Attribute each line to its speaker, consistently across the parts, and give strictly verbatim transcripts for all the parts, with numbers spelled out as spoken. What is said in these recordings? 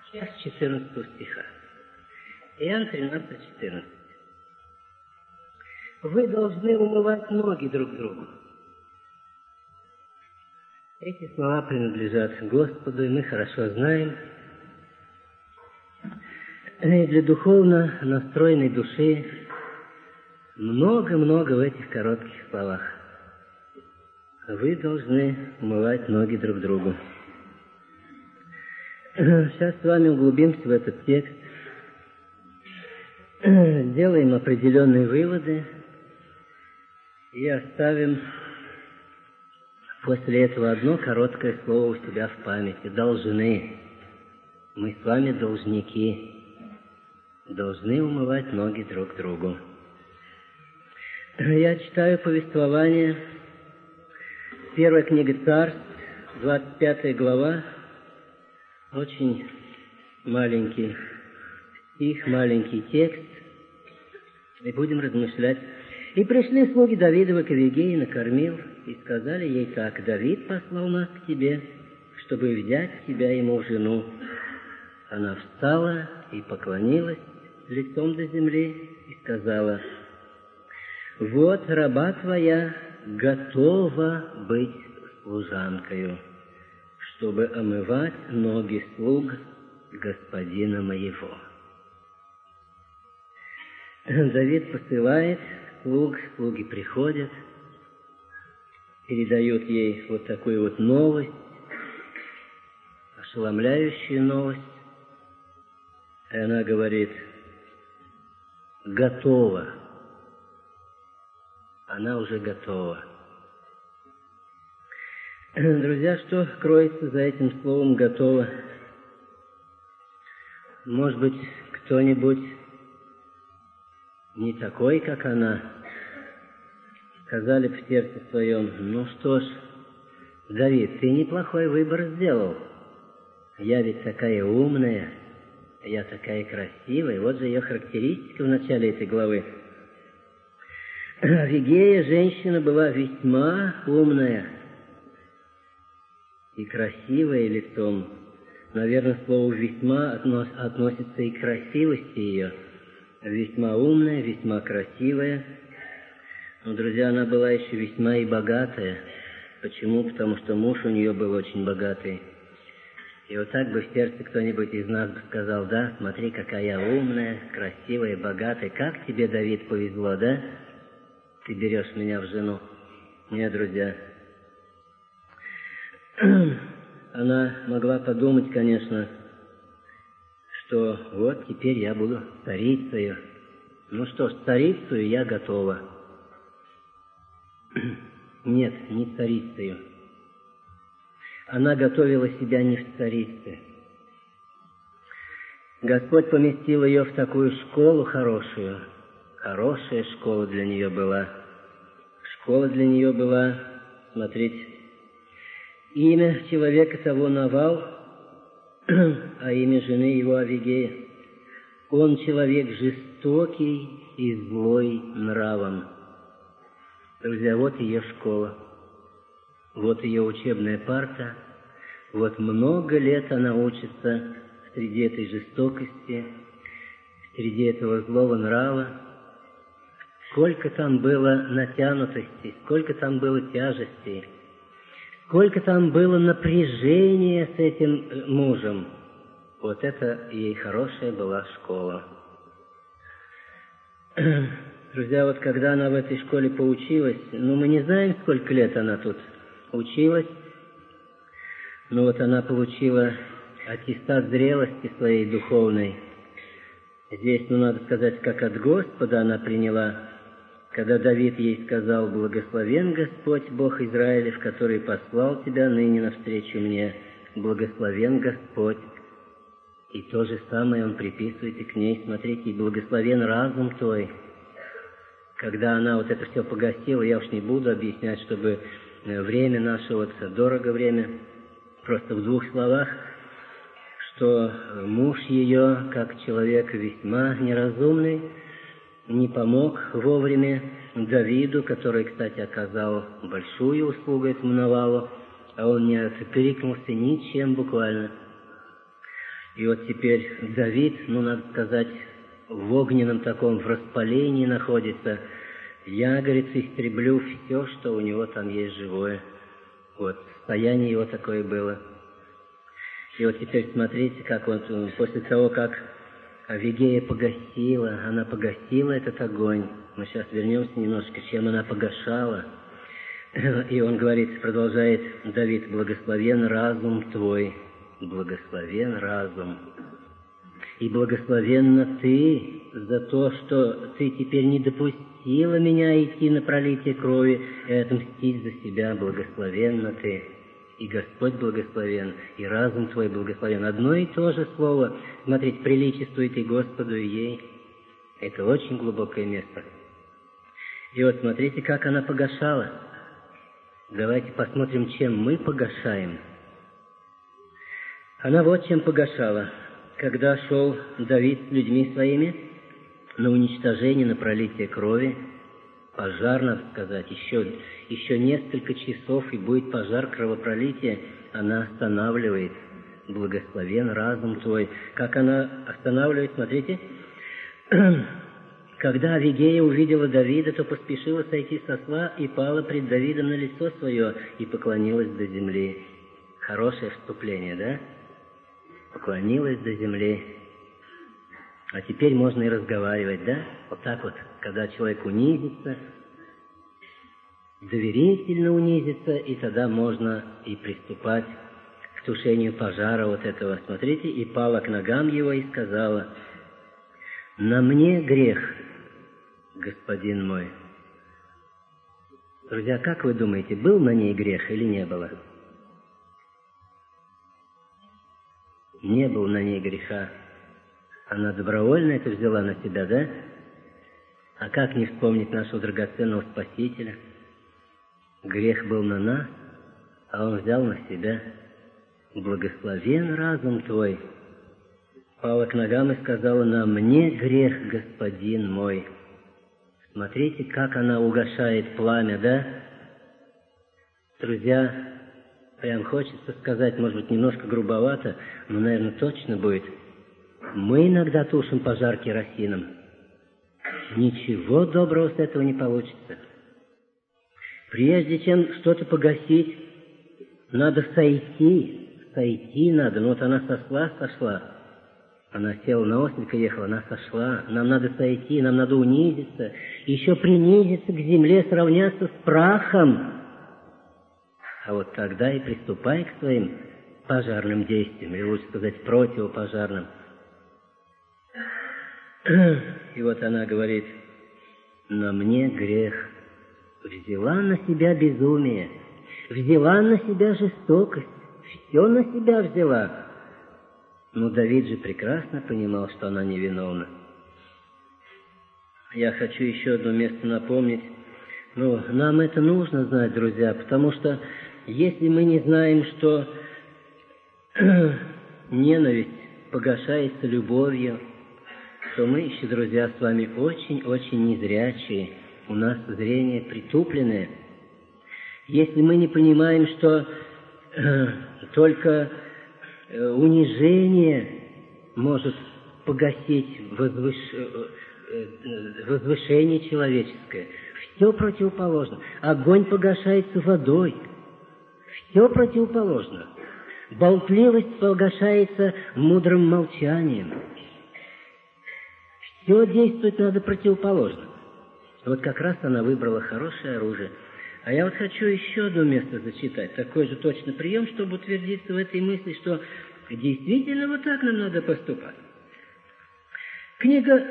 Speaker 1: Сейчас четырнадцатого стиха. Иоанн тринадцать четырнадцать. Вы должны умывать ноги друг другу. Эти слова принадлежат Господу, и мы хорошо знаем. И для духовно настроенной души много-много в этих коротких словах. Вы должны умывать ноги друг другу. Сейчас с вами углубимся в этот текст, сделаем определенные выводы и оставим после этого одно короткое слово у себя в памяти. Должны. Мы с вами должники. Должны умывать ноги друг другу. Я читаю повествование, первая книга Царств, двадцать пятая глава, очень маленький стих, маленький текст, и будем размышлять. «И пришли слуги Давидова к Авигее, накормил, и сказали ей так: Давид послал нас к тебе, чтобы взять тебя ему в жену. Она встала и поклонилась лицом до земли и сказала: вот раба твоя готова быть служанкою, чтобы омывать ноги слуг господина моего». Давид посылает слуг, слуги приходят, передают ей вот такую вот новость, ошеломляющую новость. И она говорит: готова. Она уже готова. Друзья, что кроется за этим словом «готова»? Может быть, кто-нибудь не такой, как она, сказали в сердце своем: ну что ж, Давид, ты неплохой выбор сделал. Я ведь такая умная, я такая красивая. Вот же ее характеристика в начале этой главы. Авигея, женщина, была весьма умная и красивая лицом. Наверное, слово «весьма» относ, относится и к красивости ее. Весьма умная, весьма красивая. Но, друзья, она была еще весьма и богатая. Почему? Потому что муж у нее был очень богатый. И вот так бы в сердце кто-нибудь из нас бы сказал: да, смотри, какая я умная, красивая, богатая. Как тебе, Давид, повезло, да? Ты берешь меня в жену. Нет, друзья. Она могла подумать, конечно, что вот теперь я буду царицею. Ну что ж, царицею я готова. Нет, не царицею. Она готовила себя не в царице. Господь поместил ее в такую школу хорошую. Хорошая школа для нее была. Школа для нее была, смотрите, имя человека того Навал, а имя жены его Авигея. Он человек жестокий и злой нравом. Друзья, вот ее школа. Вот ее учебная парта. Вот много лет она учится среди этой жестокости, среди этого злого нрава. Сколько там было натянутости, сколько там было тяжестей, сколько там было напряжения с этим мужем. Вот это ей хорошая была школа. Друзья, вот когда она в этой школе поучилась, ну мы не знаем, сколько лет она тут училась, но вот она получила аттестат зрелости своей духовной. Здесь, ну надо сказать, как от Господа она приняла, когда Давид ей сказал: «Благословен Господь, Бог Израилев, который послал тебя ныне навстречу мне. Благословен Господь». И то же самое он приписывает и к ней. Смотрите: «И благословен разум твой». Когда она вот это все погасила, я уж не буду объяснять, чтобы время наше, вот дорого время, просто в двух словах, что муж ее, как человек весьма неразумный, не помог вовремя Давиду, который, кстати, оказал большую услугу этому Навалу, а он не откликнулся ничем буквально. И вот теперь Давид, ну, надо сказать, в огненном таком, в распалении находится. Я, говорит, истреблю все, что у него там есть живое. Вот, состояние его такое было. И вот теперь смотрите, как вот после того, как Авигея погасила, она погасила этот огонь. Мы сейчас вернемся немножко, чем она погашала. И он говорит, продолжает Давид, благословен разум твой, благословен разум. И благословенна ты за то, что ты теперь не допустила меня идти на пролитие крови и отмстить за себя. Благословенна ты. И Господь благословен, и разум твой благословен. Одно и то же слово, смотрите, приличествует и Господу, и ей. Это очень глубокое место. И вот смотрите, как она погашала. Давайте посмотрим, чем мы погашаем. Она вот чем погашала. Когда шел Давид с людьми своими на уничтожение, на пролитие крови, пожар, надо сказать, еще, еще несколько часов, и будет пожар кровопролития, она останавливает. Благословен разум твой. Как она останавливает, смотрите. Когда Авигея увидела Давида, то поспешила сойти с осла и пала пред Давидом на лицо свое и поклонилась до земли. Хорошее вступление, да? Поклонилась до земли. А теперь можно и разговаривать, да? Вот так вот, когда человек унизится, доверительно унизится, и тогда можно и приступать к тушению пожара вот этого. Смотрите, и пала к ногам его и сказала: «На мне грех, господин мой». Друзья, как вы думаете, был на ней грех или не было? Не было на ней греха. Она добровольно это взяла на себя, да? А как не вспомнить нашего драгоценного Спасителя? Грех был на нас, а Он взял на себя. Благословен разум твой. Пала к ногам и сказала: «На мне грех, господин мой». Смотрите, как она угашает пламя, да? Друзья, прям хочется сказать, может быть, немножко грубовато, но, наверное, точно будет. Мы иногда тушим пожар керосином. Ничего доброго с этого не получится. Прежде чем что-то погасить, надо сойти. Сойти надо. Ну вот она сошла, сошла. Она села на ослика, ехала, она сошла. Нам надо сойти, нам надо унизиться. Еще принизиться к земле, сравняться с прахом. А вот тогда и приступай к своим пожарным действиям, или лучше сказать, противопожарным. И вот она говорит: «На мне грех». Взяла на себя безумие, взяла на себя жестокость, все на себя взяла. Но Давид же прекрасно понимал, что она невиновна. Я хочу еще одно место напомнить. Ну, нам это нужно знать, друзья, потому что если мы не знаем, что ненависть погашается любовью, то мы еще, друзья, с вами очень-очень незрячие, у нас зрение притупленное. Если мы не понимаем, что э, только э, унижение может погасить возвыш... э, возвышение человеческое, все противоположно. Огонь погашается водой, все противоположно. Болтливость погашается мудрым молчанием. Все действовать надо противоположно. Вот как раз она выбрала хорошее оружие. А я вот хочу еще одно место зачитать, такой же точно прием, чтобы утвердиться в этой мысли, что действительно вот так нам надо поступать. Книга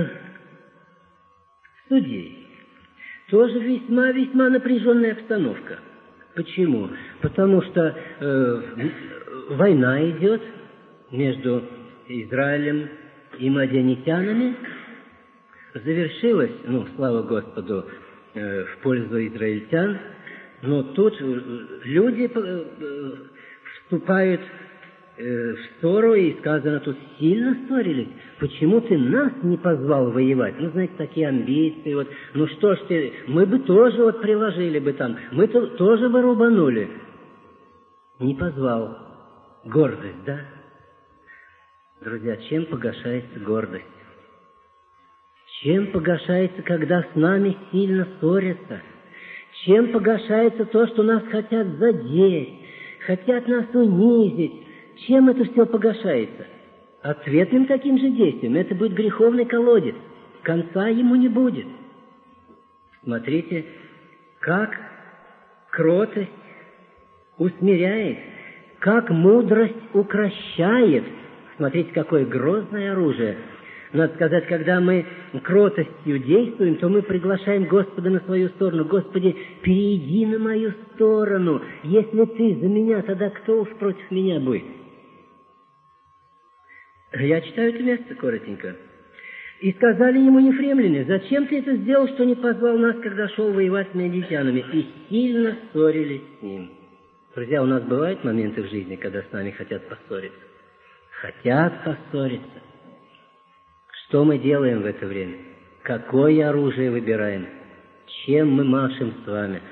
Speaker 1: Судей. Тоже весьма-весьма напряженная обстановка. Почему? Потому что э, война идет между Израилем и мадианитянами. Завершилась, ну, слава Господу, э, в пользу израильтян, но тут люди э, вступают э, в ссору, и сказано, тут сильно ссорились. Почему ты нас не позвал воевать? Ну, знаете, такие амбиции, вот, ну что ж ты, мы бы тоже вот приложили бы там, мы -то, тоже бы рубанули. Не позвал. Гордость, да? Друзья, чем погашается гордость? Чем погашается, когда с нами сильно ссорятся? Чем погашается то, что нас хотят задеть, хотят нас унизить? Чем это все погашается? Ответным таким же действием. Это будет греховный колодец. Конца ему не будет. Смотрите, как кротость усмиряет, как мудрость укрощает. Смотрите, какое грозное оружие. Надо сказать, когда мы кротостью действуем, то мы приглашаем Господа на свою сторону. Господи, перейди на мою сторону. Если ты за меня, тогда кто уж против меня будет? Я читаю это место коротенько. «И сказали ему ефремляне: зачем ты это сделал, что не позвал нас, когда шел воевать с медитянами?» И сильно ссорились с ним. Друзья, у нас бывают моменты в жизни, когда с нами хотят поссориться. Хотят поссориться. Что мы делаем в это время? Какое оружие выбираем? Чем мы машем с вами?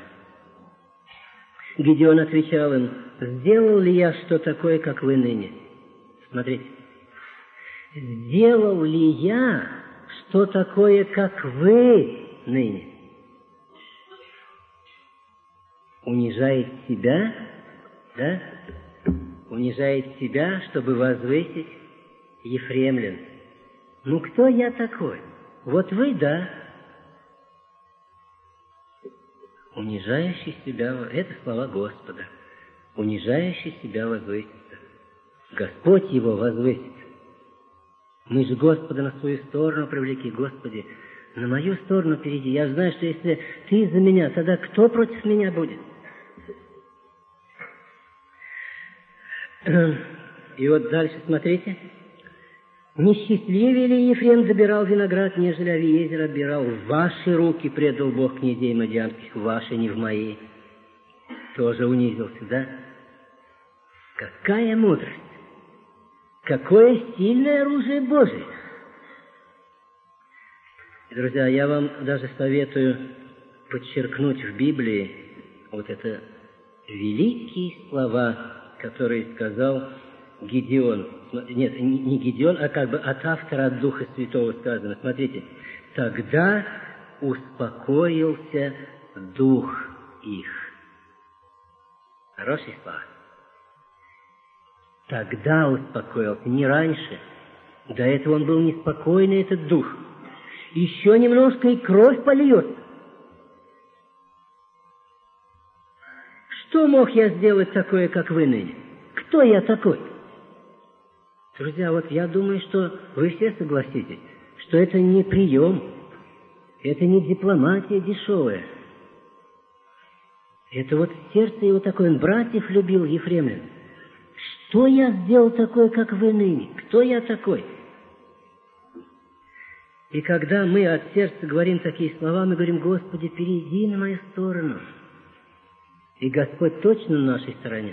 Speaker 1: Гедеон отвечал им: сделал ли я что такое, как вы ныне? Смотрите. Сделал ли я что такое, как вы ныне? Унижает себя, да? Унижает себя, чтобы возвысить ефремлян. Ну, кто я такой? Вот вы, да. Унижающий себя, это слова Господа. Унижающий себя возвысится. Господь его возвысит. Мы же Господа на свою сторону привлеки. Господи, на мою сторону перейди. Я знаю, что если ты за меня, тогда кто против меня будет? И вот дальше смотрите. Не счастливее ли Ефрем забирал виноград, нежели Авиезер отбирал? В ваши руки предал Бог князей мадиамских, в ваши, не в мои. Тоже унизился, да? Какая мудрость! Какое сильное оружие Божие! Друзья, я вам даже советую подчеркнуть в Библии вот это великие слова, которые сказал Гедеон. Нет, не Гедеон, а как бы от автора, от Духа Святого сказано. Смотрите. Тогда успокоился дух их. Хорошие слова. Тогда успокоился, не раньше. До этого он был неспокойный, этот дух. Еще немножко и кровь польется. Что мог я сделать такое, как вы ныне? Кто я такой? Друзья, вот я думаю, что вы все согласитесь, что это не прием, это не дипломатия дешевая. Это вот сердце его такое, он братьев любил, ефремлян. Что я сделал такое, как вы ныне? Кто я такой? И когда мы от сердца говорим такие слова, мы говорим: Господи, перейди на мою сторону. И Господь точно на нашей стороне.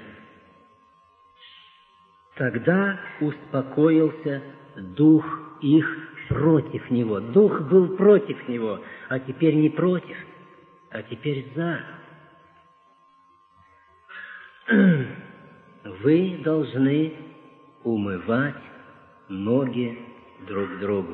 Speaker 1: Тогда успокоился дух их против него. Дух был против него, а теперь не против, а теперь за. Вы должны умывать ноги друг другу.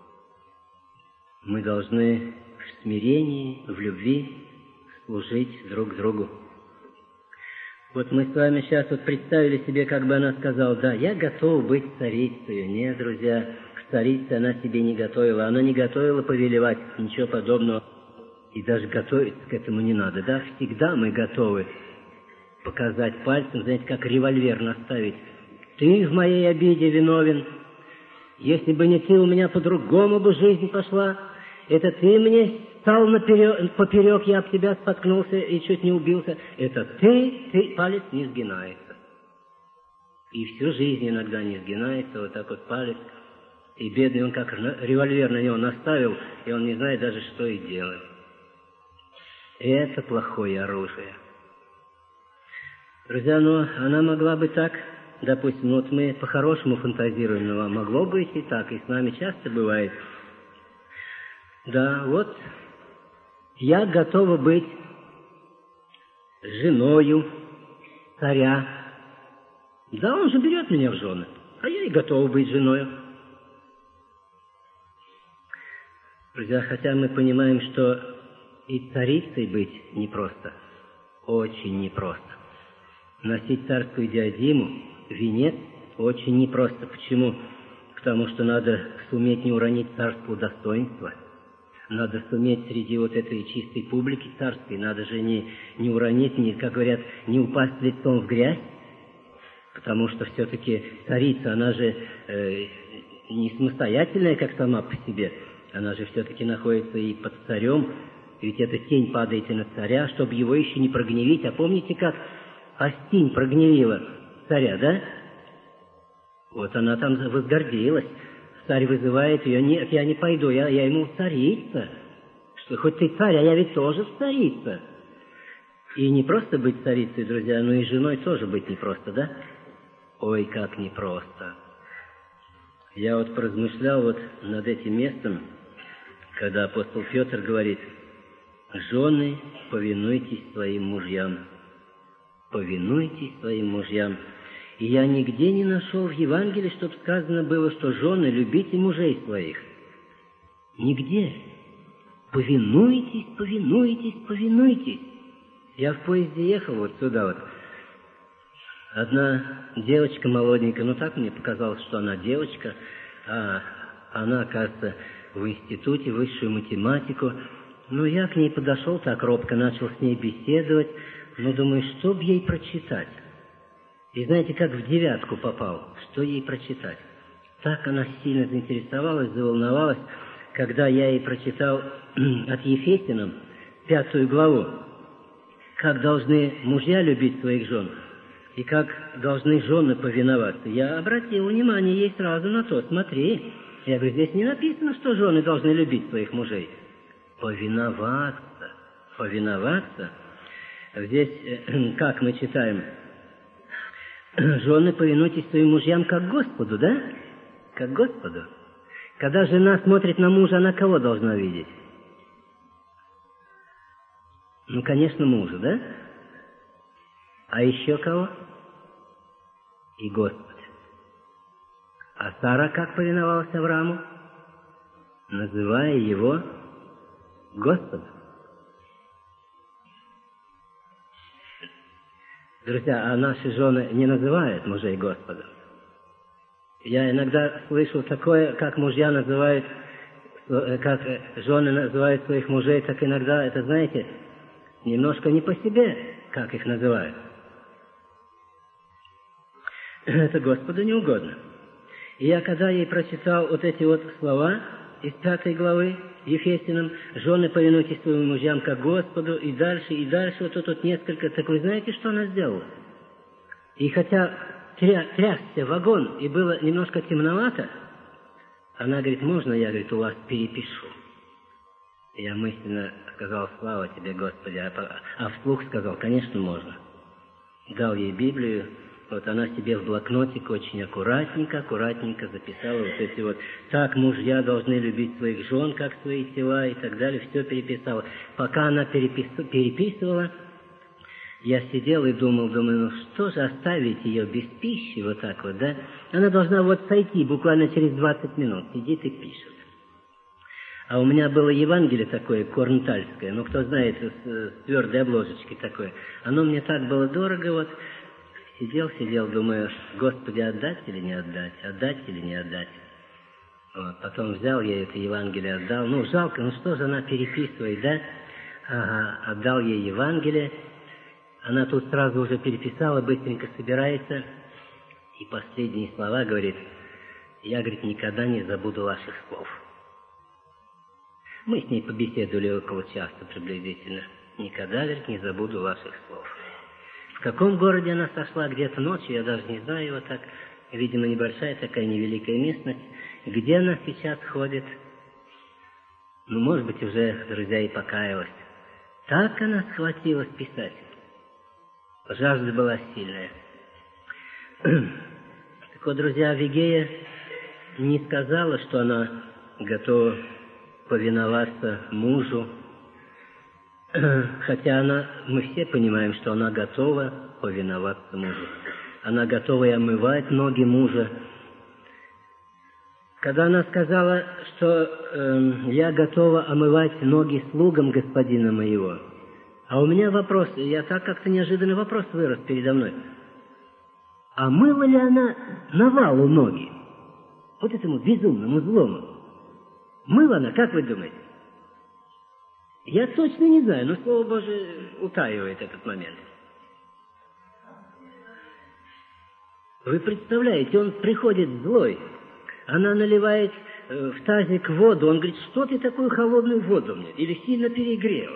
Speaker 1: Мы должны в смирении, в любви служить друг другу. Вот мы с вами сейчас вот представили себе, как бы она сказала: да, я готов быть царицей. Нет, друзья, к царице она себе не готовила. Она не готовила повелевать, ничего подобного. И даже готовиться к этому не надо. Да, всегда мы готовы показать пальцем, знаете, как револьвер наставить. Ты в моей обиде виновен. Если бы не ты, у меня по-другому бы жизнь пошла. Это ты мне стал наперек, поперек, я об тебя споткнулся и чуть не убился. Это ты, ты, палец не сгинается. И всю жизнь иногда не сгинается, вот так вот палец. И бедный он как револьвер на него наставил, и он не знает даже, что и делать. Это плохое оружие. Друзья, ну, она могла бы так, допустим, вот мы по-хорошему фантазируем, но могло быть и так, и с нами часто бывает. Да, вот, я готова быть женою царя. Да, он же берет меня в жены. а я и готова быть женою. Друзья, хотя мы понимаем, что и царицей быть непросто, очень непросто. Носить царскую диадему, венец, очень непросто. Почему? Потому что надо суметь не уронить царского достоинства. Надо суметь среди вот этой чистой публики царской, надо же не, не уронить, не, как говорят, не упасть лицом в грязь, потому что все-таки царица, она же э, не самостоятельная, как сама по себе, она же все-таки находится и под царем, ведь эта тень падает и на царя, чтобы его еще не прогневить. А помните, как Астинь прогневила царя, да? Вот она там возгордилась. Царь вызывает ее: нет, я не пойду, я, я ему царица. Что, хоть ты царь, а я ведь тоже царица. И не просто быть царицей, друзья, но и женой тоже быть непросто, да? Ой, как непросто. Я вот поразмышлял вот над этим местом, когда апостол Петр говорит: «Жены, повинуйтесь своим мужьям». Повинуйтесь своим мужьям. И я нигде не нашел в Евангелии, чтобы сказано было, что жены, любите мужей своих. Нигде. Повинуйтесь, повинуйтесь, повинуйтесь. Я в поезде ехал вот сюда вот. Одна девочка молоденькая, ну так мне показалось, что она девочка, а она, оказывается, в институте, высшую математику. Ну, я к ней подошел так робко, начал с ней беседовать, но думаю, что б ей прочитать? И знаете, как в девятку попал, что ей прочитать? Так она сильно заинтересовалась, заволновалась, когда я ей прочитал от Ефесянам пятую главу, как должны мужья любить своих жен и как должны жены повиноваться. Я обратил внимание ей сразу на то: смотри, я говорю, здесь не написано, что жены должны любить своих мужей. Повиноваться, повиноваться. Здесь, как мы читаем, жены, повинуйтесь своим мужьям как Господу, да? Как Господу. Когда жена смотрит на мужа, она кого должна видеть? Ну, конечно, мужа, да? А еще кого? И Господа. А Сара как повиновалась Аврааму? Называя его Господом. Друзья, а наши жены не называют мужей Господом. Я иногда слышу такое, как мужья называют, как жены называют своих мужей, так иногда, это, знаете, немножко не по себе, как их называют. Это Господу не угодно. И я, когда ей прочитал вот эти вот слова из пятой главы Ефесянам, жены, повинуйтесь своим мужьям как Господу, и дальше, и дальше, вот тут вот несколько, так вы знаете, что она сделала? И хотя тря, трясся вагон, и было немножко темновато, она говорит: можно я, говорит, у вас перепишу? И я мысленно сказал: слава тебе, Господи, а, а вслух сказал: конечно, можно. Дал ей Библию. Вот она себе в блокнотик очень аккуратненько, аккуратненько записала вот эти вот: так мужья должны любить своих жен, как свои тела, и так далее. Все переписала. Пока она перепис... переписывала, я сидел и думал, думаю, ну что же оставить ее без пищи вот так вот, да? Она должна вот сойти буквально через двадцать минут, сидит и пишет. А у меня было Евангелие такое, корнтальское, ну кто знает, с, с твердой обложечкой такое. Оно мне так было дорого, вот. Сидел, сидел, думаю: Господи, отдать или не отдать, отдать или не отдать. Вот. Потом взял я это Евангелие, отдал. Ну, жалко, ну что же она переписывает, да? Ага, отдал ей Евангелие. Она тут сразу уже переписала, быстренько собирается. И последние слова говорит: я, говорит, никогда не забуду ваших слов. Мы с ней побеседовали около часа приблизительно. Никогда, говорит, не забуду ваших слов. В каком городе она сошла, где-то ночью, я даже не знаю, вот так, видимо, небольшая такая невеликая местность. Где она сейчас ходит? Ну, может быть, уже, друзья, и покаялась. Так она схватилась писать. Жажда была сильная. Так вот, друзья, Авигея не сказала, что она готова повиноваться мужу, хотя она, мы все понимаем, что она готова повиноваться мужу. Она готова и омывать ноги мужа, Когда она сказала, что э, я готова омывать ноги слугам господина моего, а у меня вопрос, я так как-то неожиданный вопрос вырос передо мной. А мыла ли она навалу ноги? Вот этому безумному злому. Мыла она, как вы думаете? Я точно не знаю, но Слово Божие утаивает этот момент. Вы представляете, он приходит злой, она наливает э, в тазик воду, он говорит, что ты такую холодную воду мне, или сильно перегрела?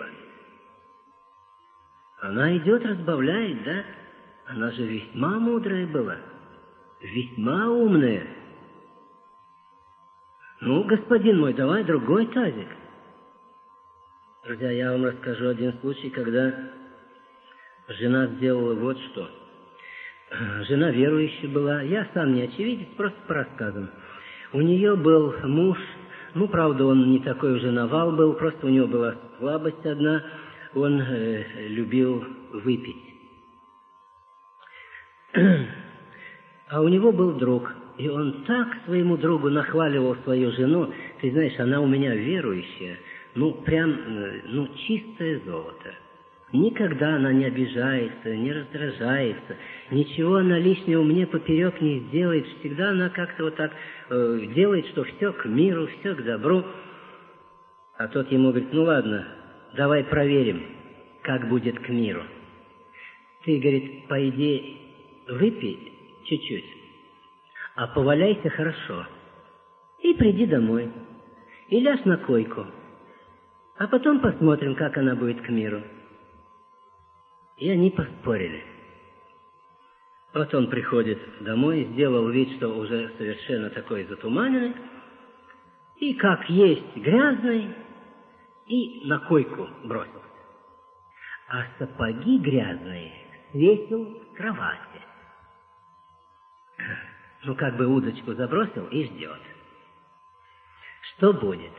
Speaker 1: Она идет, разбавляет, да? Она же весьма мудрая была, весьма умная. Ну, господин мой, давай другой тазик. Друзья, я вам расскажу один случай, когда жена сделала вот что. Жена верующая была, я сам не очевидец, просто по рассказам. У нее был муж, ну, правда, он не такой уже навал был, просто у него была слабость одна, он э, любил выпить. А у него был друг, и он так своему другу нахваливал свою жену, ты знаешь, она у меня верующая, ну, прям, ну, чистое золото. Никогда она не обижается, не раздражается, ничего она лишнего мне поперек не сделает, всегда она как-то вот так э, делает, что все к миру, все к добру. А тот ему говорит, ну ладно, давай проверим, как будет к миру. Ты, говорит, пойди выпей чуть-чуть, а поваляйся хорошо, и приди домой, и ляжь на койку, а потом посмотрим, как она будет к миру. И они поспорили. Вот он приходит домой, сделал вид, что уже совершенно такой затуманенный, и как есть грязный, и на койку бросился. А сапоги грязные свесил в кровати. Ну, как бы удочку забросил и ждет. Что будет?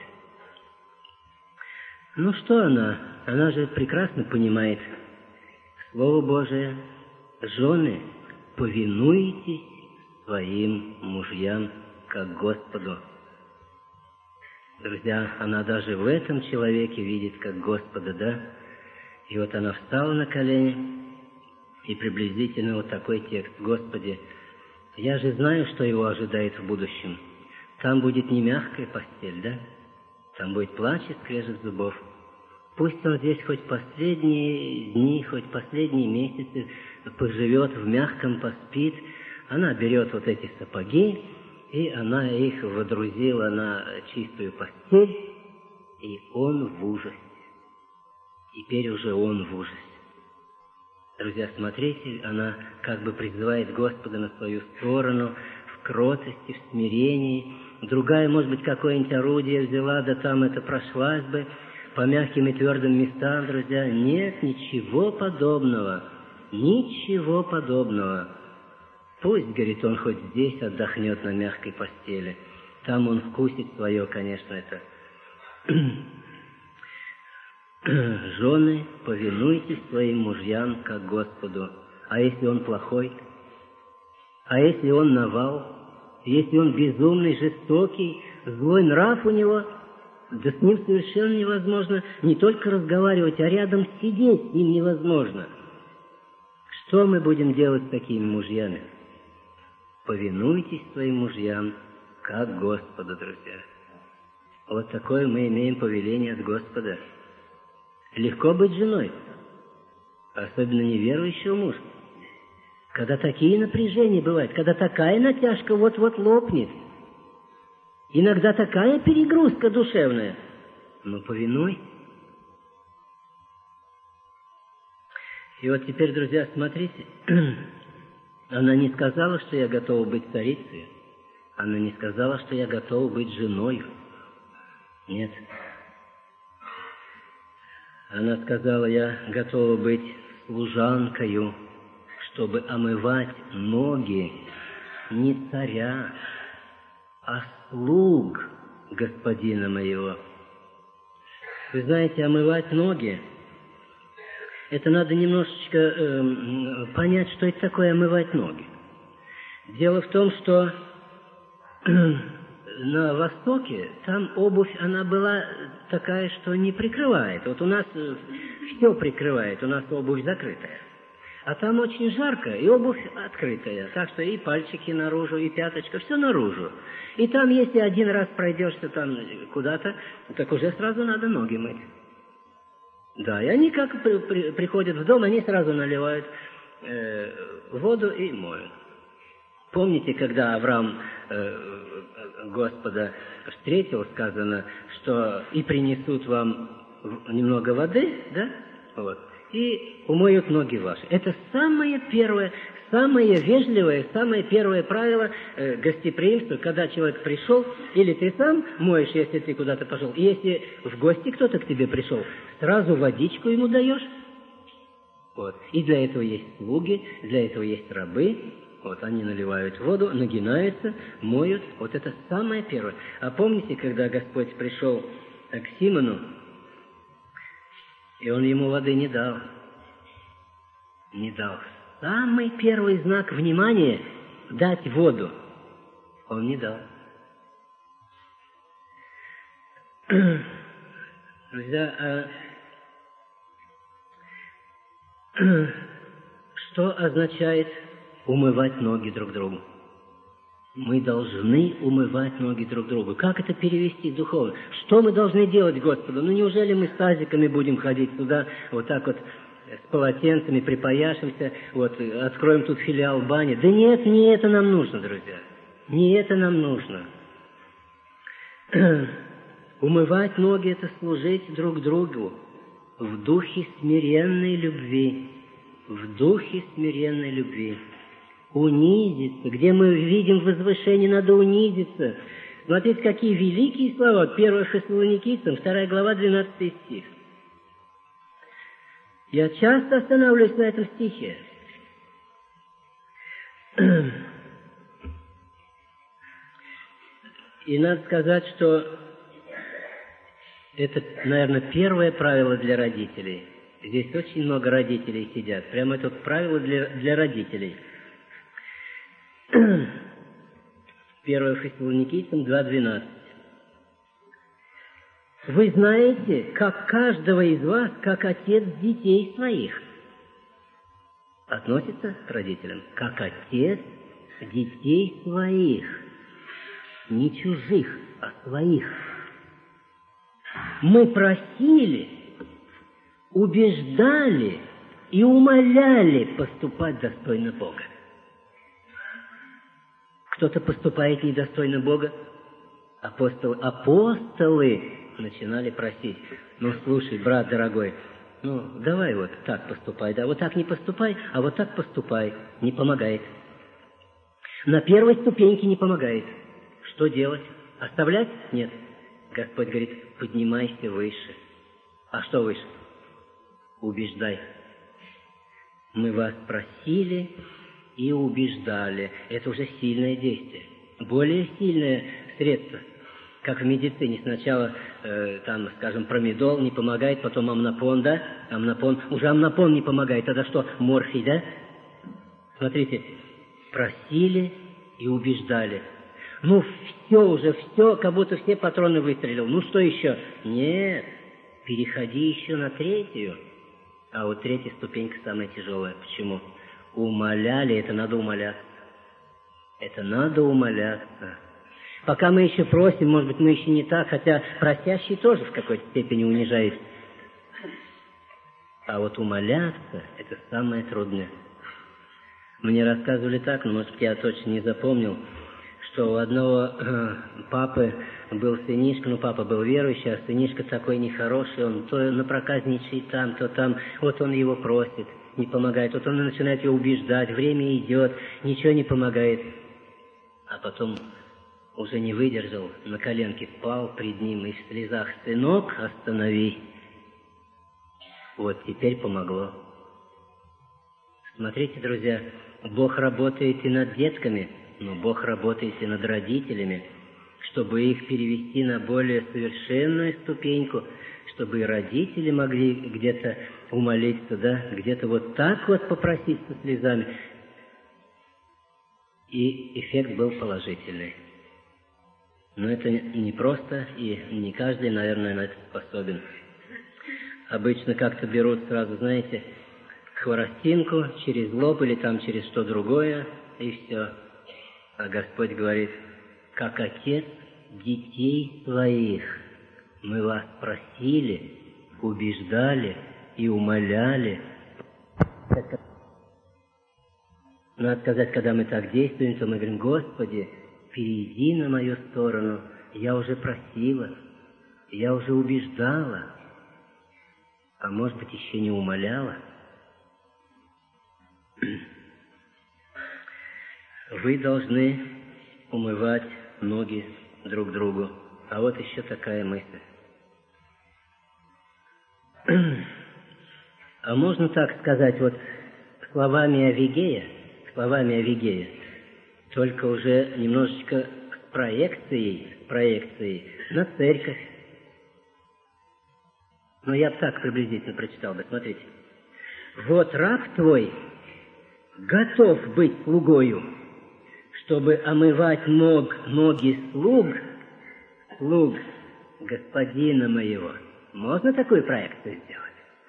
Speaker 1: Ну, что она? Она же прекрасно понимает Слово Божие. Жены, повинуйтесь своим мужьям, как Господу. Друзья, она даже в этом человеке видит, как Господа, да? И вот она встала на колени, и приблизительно вот такой текст. Господи, я же знаю, что его ожидает в будущем. Там будет не мягкая постель, да? Там будет плач и скрежет зубов. Пусть он здесь хоть последние дни, хоть последние месяцы поживет в мягком, поспит. Она берет вот эти сапоги, и она их водрузила на чистую постель, и он в ужасе. Теперь уже он в ужасе. Друзья, смотрите, она как бы призывает Господа на свою сторону, в кротости, в смирении. Другая, может быть, какое-нибудь орудие взяла, да там это прошлась бы по мягким и твердым местам, друзья. Нет, ничего подобного. Ничего подобного. Пусть, говорит, он хоть здесь отдохнет на мягкой постели. Там он вкусит свое, конечно, это. Жены, повинуйтесь своим мужьям, как Господу. А если он плохой? А если он навал? Если он безумный, жестокий, злой нрав у него? Да с ним совершенно невозможно не только разговаривать, а рядом сидеть с ним невозможно. Что мы будем делать с такими мужьями? Повинуйтесь своим мужьям, как Господу, друзья. Вот такое мы имеем повеление от Господа. Легко быть женой, особенно неверующего мужа. Когда такие напряжения бывают, когда такая натяжка вот-вот лопнет, иногда такая перегрузка душевная. Ну, повинуй. И вот теперь, друзья, смотрите, она не сказала, что я готова быть царицей. Она не сказала, что я готова быть женой. Нет. Она сказала, я готова быть служанкою, чтобы омывать ноги не царя, а слуг господина моего. Вы знаете, омывать ноги, это надо немножечко э, понять, что это такое омывать ноги. Дело в том, что на Востоке, там обувь, она была такая, что не прикрывает. Вот у нас все прикрывает, у нас обувь закрытая. А там очень жарко, и обувь открытая. Так что и пальчики наружу, и пяточка, все наружу. И там, если один раз пройдешься там куда-то, так уже сразу надо ноги мыть. Да, и они как при, при, приходят в дом, они сразу наливают э, воду и моют. Помните, когда Авраам э, Господа встретил, сказано, что и принесут вам немного воды, да, вот, и умоют ноги ваши. Это самое первое, самое вежливое, самое первое правило э, гостеприимства, когда человек пришел, или ты сам моешь, если ты куда-то пошел, и если в гости кто-то к тебе пришел, сразу водичку ему даешь. Вот. И для этого есть слуги, для этого есть рабы. Вот, они наливают воду, нагинаются, моют. Вот это самое первое. А помните, когда Господь пришел к Симону, и он ему воды не дал? Не дал. Самый первый знак внимания — дать воду. Он не дал. Друзья, а что означает умывать ноги друг другу? Мы должны умывать ноги друг другу. Как это перевести духовно? Что мы должны делать Господу? Ну, неужели мы с тазиками будем ходить туда, вот так вот, с полотенцами, припаяшемся, вот, откроем тут филиал бани? Да нет, не это нам нужно, друзья. Не это нам нужно. Умывать ноги — это служить друг другу в духе смиренной любви. В духе смиренной любви. Унизиться. Где мы видим возвышение, надо унизиться. Смотрите, какие великие слова. первое Фессалоникийцам, вторая глава, двенадцатый стих. Я часто останавливаюсь на этом стихе. И надо сказать, что это, наверное, первое правило для родителей. Здесь очень много родителей сидят. Прямо это правило для, для родителей. первое Фессалоникийцам два двенадцать. Вы знаете, как каждого из вас, как отец детей своих. Относится к родителям. Как отец детей своих. Не чужих, а своих. Мы просили, убеждали и умоляли поступать достойно Бога. Кто-то поступает недостойно Бога. Апостолы, апостолы начинали просить: ну, слушай, брат дорогой, ну, давай вот так поступай, да, вот так не поступай, а вот так поступай. Не помогает. На первой ступеньке не помогает. Что делать? Оставлять? Нет. Господь говорит: поднимайся выше. А что выше? Убеждай. Мы вас просили и убеждали. Это уже сильное действие. Более сильное средство. Как в медицине. Сначала, э, там, скажем, промедол не помогает, потом амнопон, да? Амнопон. Уже амнопон не помогает. Тогда что? Морфий, да? Смотрите. Просили и убеждали. Ну, все уже, все, как будто все патроны выстрелил. Ну, что еще? Нет. Переходи еще на третью. А вот третья ступенька самая тяжелая. Почему? Умоляли, это надо умоляться. Это надо умоляться. Пока мы еще просим, может быть, мы еще не так, хотя просящий тоже в какой-то степени унижает. А вот умоляться — это самое трудное. Мне рассказывали так, но, может быть, я точно не запомнил, что у одного э, папы был сынишка, ну, папа был верующий, а сынишка такой нехороший, он то напроказничает там, то там, вот он его просит, не помогает, вот он начинает его убеждать, время идет, ничего не помогает. А потом уже не выдержал, на коленке пал пред ним и в слезах: сынок, останови. Вот теперь помогло. Смотрите, друзья, Бог работает и над детками, но Бог работает и над родителями, чтобы их перевести на более совершенную ступеньку, чтобы и родители могли где-то умолиться, да, где-то вот так вот попросить со слезами. И эффект был положительный. Но это не просто, и не каждый, наверное, на это способен. Обычно как-то берут сразу, знаете, хворостинку через лоб или там через что другое, и все. А Господь говорит: как отец детей своих, мы вас просили, убеждали и умоляли. Надо сказать, когда мы так действуем, то мы говорим: Господи, перейди на мою сторону, я уже просила, я уже убеждала, а может быть, еще не умоляла. Вы должны умывать ноги друг другу. А вот еще такая мысль. А можно так сказать, вот словами Авигея, словами Авигея, только уже немножечко с проекцией, с проекцией на церковь. Но я бы так приблизительно прочитал бы, смотрите. Вот раб твой готов быть слугою, чтобы омывать ног, ноги слуг, слуг господина моего. Можно такую проекцию сделать?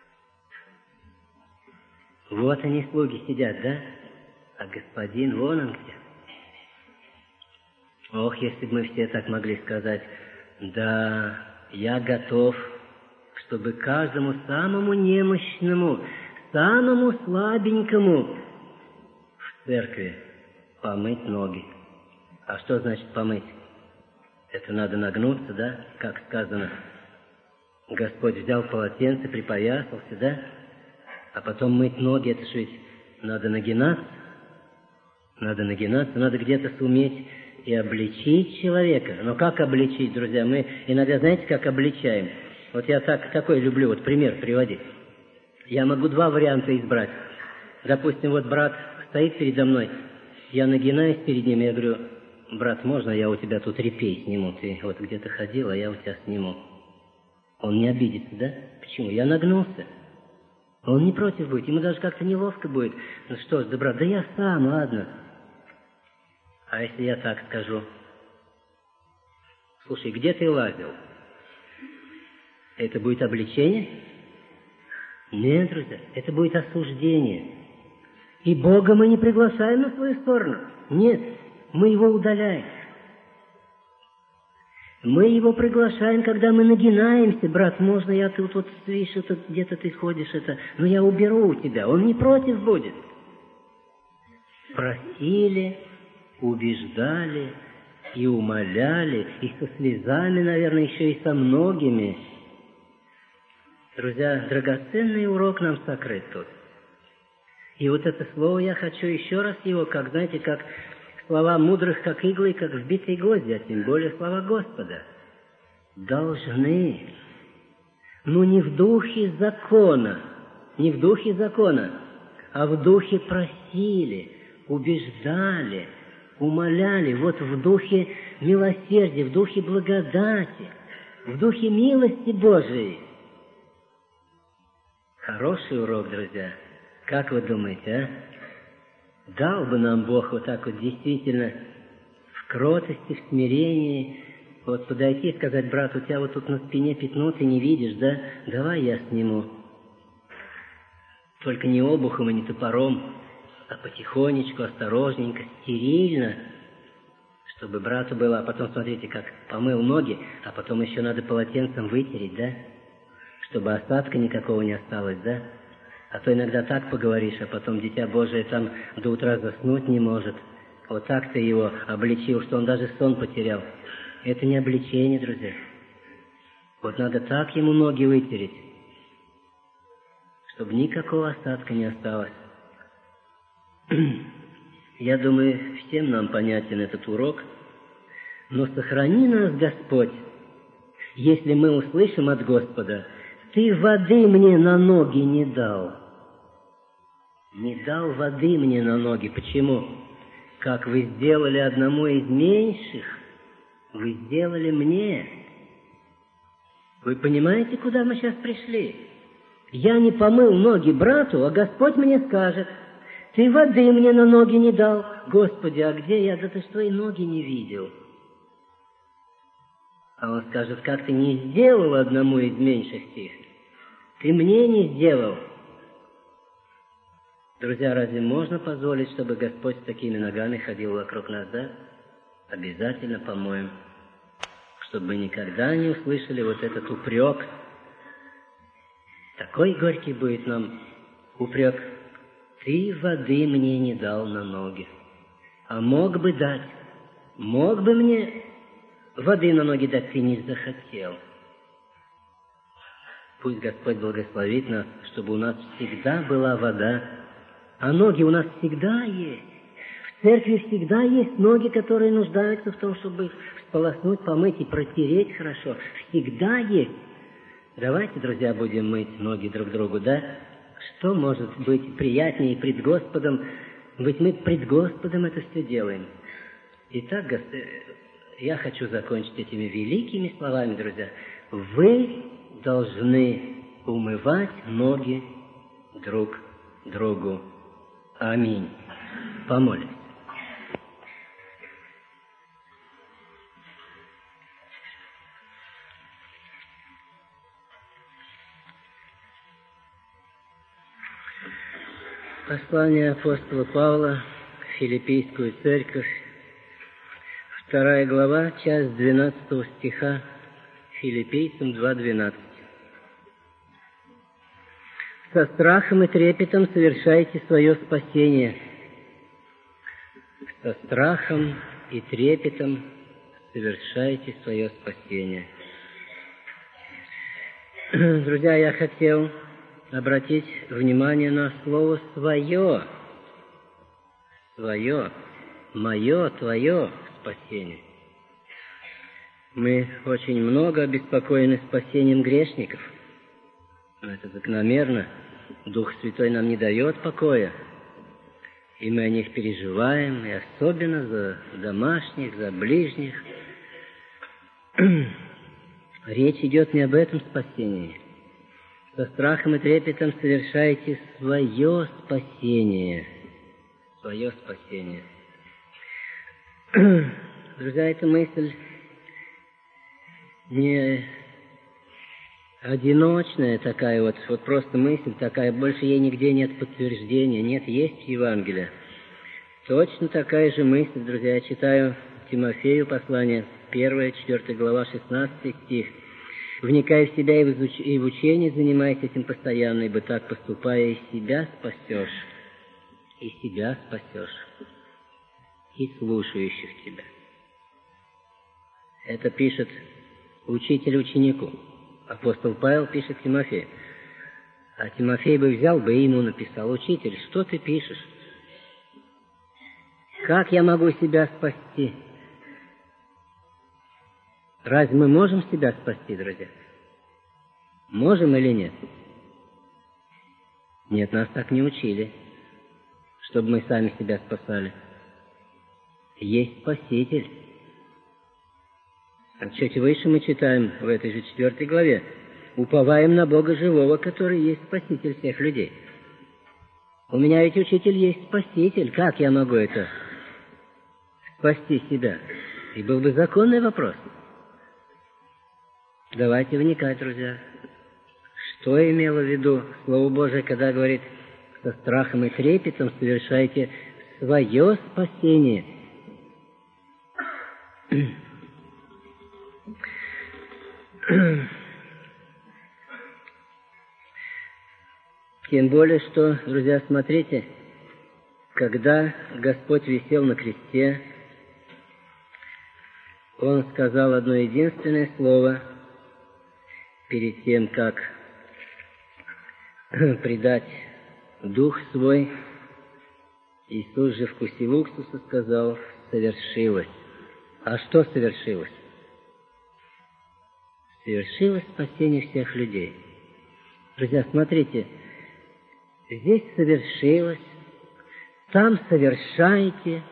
Speaker 1: Вот они, слуги, сидят, да? А господин, вон он где. Ох, если бы мы все так могли сказать: да, я готов, чтобы каждому самому немощному, самому слабенькому в церкви помыть ноги. А что значит помыть? Это надо нагнуться, да? Как сказано, Господь взял полотенце, припоясался, да? А потом мыть ноги, это что ведь надо нагинаться? Надо нагинаться, надо где-то суметь и обличить человека. Но как обличить, друзья? Мы иногда, знаете, как обличаем? Вот я так, такой люблю вот пример приводить. Я могу два варианта избрать. Допустим, вот брат стоит передо мной, я нагинаюсь перед ним, я говорю: брат, можно я у тебя тут репей сниму? Ты вот где-то ходил, а я у тебя сниму. Он не обидится, да? Почему? Я нагнулся. Он не против будет, ему даже как-то неловко будет. Ну что ж, да брат, да я сам, ладно. А если я так скажу: слушай, где ты лазил? Это будет обличение? Нет, друзья, это будет осуждение. И Бога мы не приглашаем на свою сторону. Нет, мы Его удаляем. Мы Его приглашаем, когда мы нагинаемся: брат, можно я тут вот, видишь, это, где-то ты ходишь, это, но я уберу у тебя. Он не против будет. Просили, убеждали и умоляли, и со слезами, наверное, еще и со многими. Друзья, драгоценный урок нам сокрыт тут. И вот это слово я хочу еще раз его, как, знаете, как слова мудрых, как иглы, как вбитые гвозди, а тем более слова Господа. Должны. Ну, не в духе закона, не в духе закона, а в духе просили, убеждали, умоляли, вот в духе милосердия, в духе благодати, в духе милости Божией. Хороший урок, друзья. Как вы думаете, а? Дал бы нам Бог вот так вот действительно в кротости, в смирении, вот подойти и сказать: брат, у тебя вот тут на спине пятно, ты не видишь, да? Давай я сниму. Только не обухом и не топором, а потихонечку, осторожненько, стерильно, чтобы брату было. А потом, смотрите, как помыл ноги, а потом еще надо полотенцем вытереть, да? Чтобы остатка никакого не осталось, да? А то иногда так поговоришь, а потом Дитя Божие там до утра заснуть не может. Вот так ты его обличил, что он даже сон потерял. Это не обличение, друзья. Вот надо так ему ноги вытереть, чтобы никакого остатка не осталось. Я думаю, всем нам понятен этот урок. Но сохрани нас, Господь, если мы услышим от Господа: Ты воды мне на ноги не дал. Не дал воды мне на ноги. Почему? Как вы сделали одному из меньших, вы сделали мне. Вы понимаете, куда мы сейчас пришли? Я не помыл ноги брату, а Господь мне скажет: Ты воды мне на ноги не дал. Господи, а где я? Да ты ж твои ноги не видел. А он скажет: как ты не сделал одному из меньших сих? Ты мне не сделал. Друзья, разве можно позволить, чтобы Господь с такими ногами ходил вокруг нас, да? Обязательно помоем, чтобы мы никогда не услышали вот этот упрек. Такой горький будет нам упрек: ты воды мне не дал на ноги, а мог бы дать, мог бы мне воды на ноги дать, ты не захотел. Пусть Господь благословит нас, чтобы у нас всегда была вода, а ноги у нас всегда есть. В церкви всегда есть ноги, которые нуждаются в том, чтобы их сполоснуть, помыть и протереть хорошо. Всегда есть. Давайте, друзья, будем мыть ноги друг другу, да? Что может быть приятнее пред Господом? Ведь мы пред Господом это все делаем. Итак, я хочу закончить этими великими словами, друзья. Вы должны умывать ноги друг другу. Аминь. Помолимся. Послание апостола Павла в Филиппийскую церковь, вторая глава, часть двенадцатого стиха, Филиппийцам два двенадцать. Со страхом и трепетом совершайте свое спасение. Со страхом и трепетом совершайте свое спасение. Друзья, я хотел обратить внимание на слово «свое». Свое, мое, твое спасение. Мы очень много обеспокоены спасением грешников. Но это закономерно. Дух Святой нам не дает покоя. И мы о них переживаем, и особенно за домашних, за ближних. Речь идет не об этом спасении. Со страхом и трепетом совершаете свое спасение. Свое спасение. Друзья, эта мысль не одиночная такая вот, вот просто мысль такая, больше ей нигде нет подтверждения, нет, есть в Евангелии. Точно такая же мысль, друзья, я читаю Тимофею послание, первая, четвёртая глава, шестнадцатый стих. «Вникай в себя и в, изуч... и в учение занимайся этим постоянно, ибо так поступая, и себя спасешь, и себя спасешь, и слушающих тебя». Это пишет учитель ученику. Апостол Павел пишет Тимофею. А Тимофей бы взял бы и ему написал: «Учитель, что ты пишешь? Как я могу себя спасти?» Разве мы можем себя спасти, друзья? Можем или нет? Нет, нас так не учили, чтобы мы сами себя спасали. Есть Спаситель. А чуть выше мы читаем в этой же четвертой главе: «Уповаем на Бога живого, который есть Спаситель всех людей». У меня ведь, учитель, есть Спаситель. Как я могу это спасти себя? И был бы законный вопрос. Давайте вникать, друзья. Что имело в виду Слово Божие, когда говорит: «Со страхом и трепетом совершайте свое спасение». Тем более, что, друзья, смотрите, когда Господь висел на кресте, Он сказал одно единственное слово перед тем, как предать Дух Свой. Иисус же, вкусив уксуса, сказал: «Совершилось». А что совершилось? Совершилось спасение всех людей. Друзья, смотрите, здесь совершилось, там совершаете.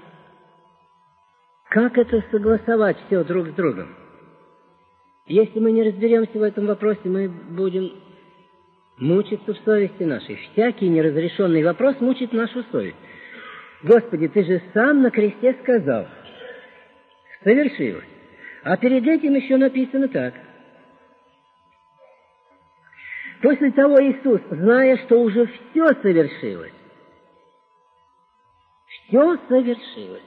Speaker 1: Как это согласовать все друг с другом? Если мы не разберемся в этом вопросе, мы будем мучиться в совести нашей. Всякий неразрешенный вопрос мучит нашу совесть. Господи, Ты же сам на кресте сказал: совершилось. А перед этим еще написано так. После того Иисус, зная, что уже все совершилось, все совершилось,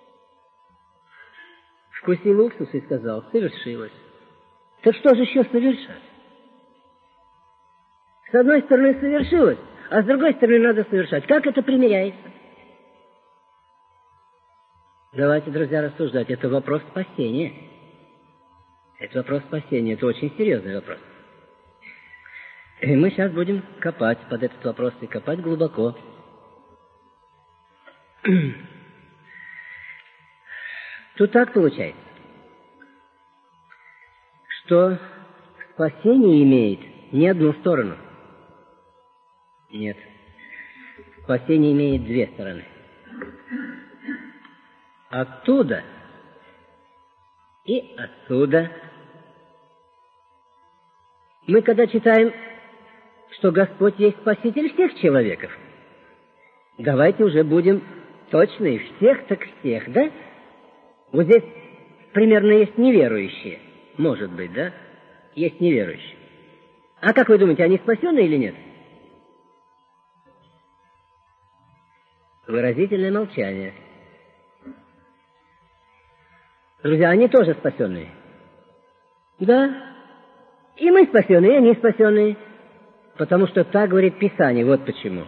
Speaker 1: вкусил уксус и сказал: совершилось. Так что же еще совершать? С одной стороны совершилось, а с другой стороны надо совершать. Как это примиряется? Давайте, друзья, рассуждать. Это вопрос спасения. Это вопрос спасения. Это очень серьезный вопрос. И мы сейчас будем копать под этот вопрос, и копать глубоко. Тут так получается, что спасение имеет не одну сторону. Нет. Спасение имеет две стороны. Оттуда и отсюда. Мы когда читаем, что Господь есть Спаситель всех человеков, давайте уже будем точны, всех так всех, да? Вот здесь примерно есть неверующие. Может быть, да? Есть неверующие. А как вы думаете, они спасенные или нет? Выразительное молчание. Друзья, они тоже спасенные. Да. И мы спасенные, и они спасенные. Потому что так говорит Писание. Вот почему.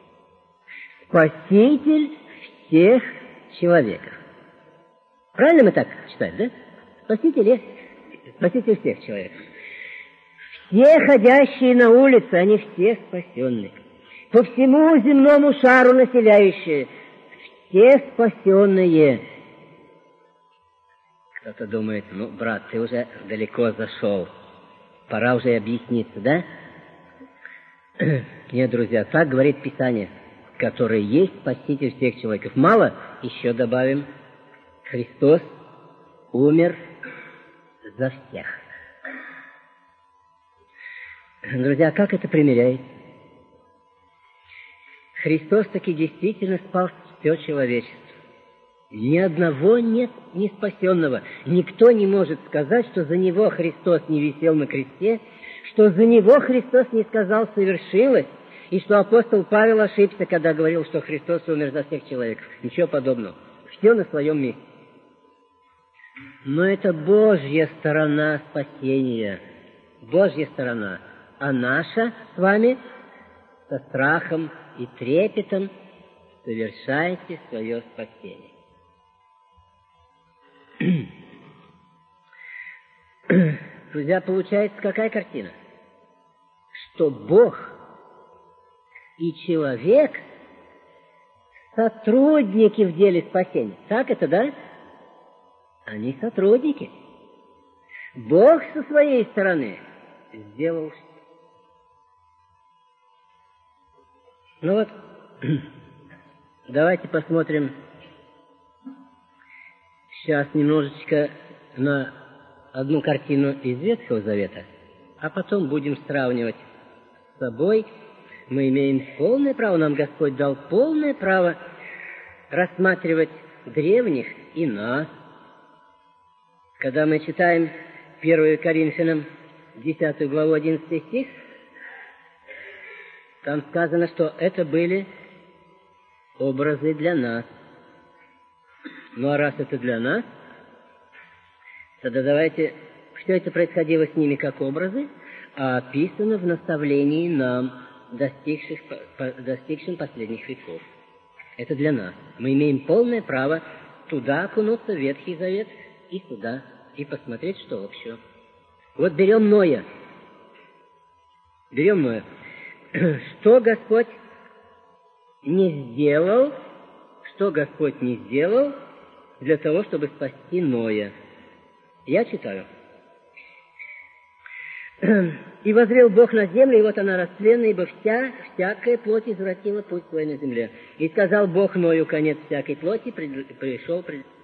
Speaker 1: Спаситель всех человеков. Правильно мы так читаем, да? Спаситель есть. Спаситель всех человеков. Все ходящие на улице, они все спасенные. По всему земному шару населяющие, все спасенные. Кто-то думает: ну, брат, ты уже далеко зашел. Пора уже объясниться, да? Нет, друзья, так говорит Писание, которое есть Спаситель всех человеков. Мало? Еще добавим: Христос умер за всех. Друзья, как это примеряется? Христос таки действительно спас все человечество. Ни одного нет не спасенного. Никто не может сказать, что за него Христос не висел на кресте, что за него Христос не сказал «совершилось», и что апостол Павел ошибся, когда говорил, что Христос умер за всех человеков. Ничего подобного. Все на своем месте. Но это Божья сторона спасения. Божья сторона. А наша с вами со страхом и трепетом совершайте свое спасение. Друзья, получается какая картина? Что Бог и человек сотрудники в деле спасения. Так это, да? Они сотрудники. Бог со своей стороны сделал. Ну вот, давайте посмотрим сейчас немножечко на одну картину из Ветхого Завета, а потом будем сравнивать с собой. Мы имеем полное право, нам Господь дал полное право рассматривать древних и нас. Когда мы читаем первое Коринфянам десятую главу одиннадцатый стих, там сказано, что это были образы для нас. Ну а раз это для нас, тогда давайте, что это происходило с ними как образы, а описано в наставлении нам, достигших, достигшим последних веков. Это для нас. Мы имеем полное право туда окунуться, в Ветхий Завет, и сюда, и посмотреть, что вообще. Вот берем Ноя. Берем Ноя. Что Господь не сделал, что Господь не сделал для того, чтобы спасти Ноя. Я читаю. «И воззрел Бог на землю, и вот она растлена, ибо вся, всякая плоть извратила путь свой на земле. И сказал Бог Ною: конец всякой плоти пришел пред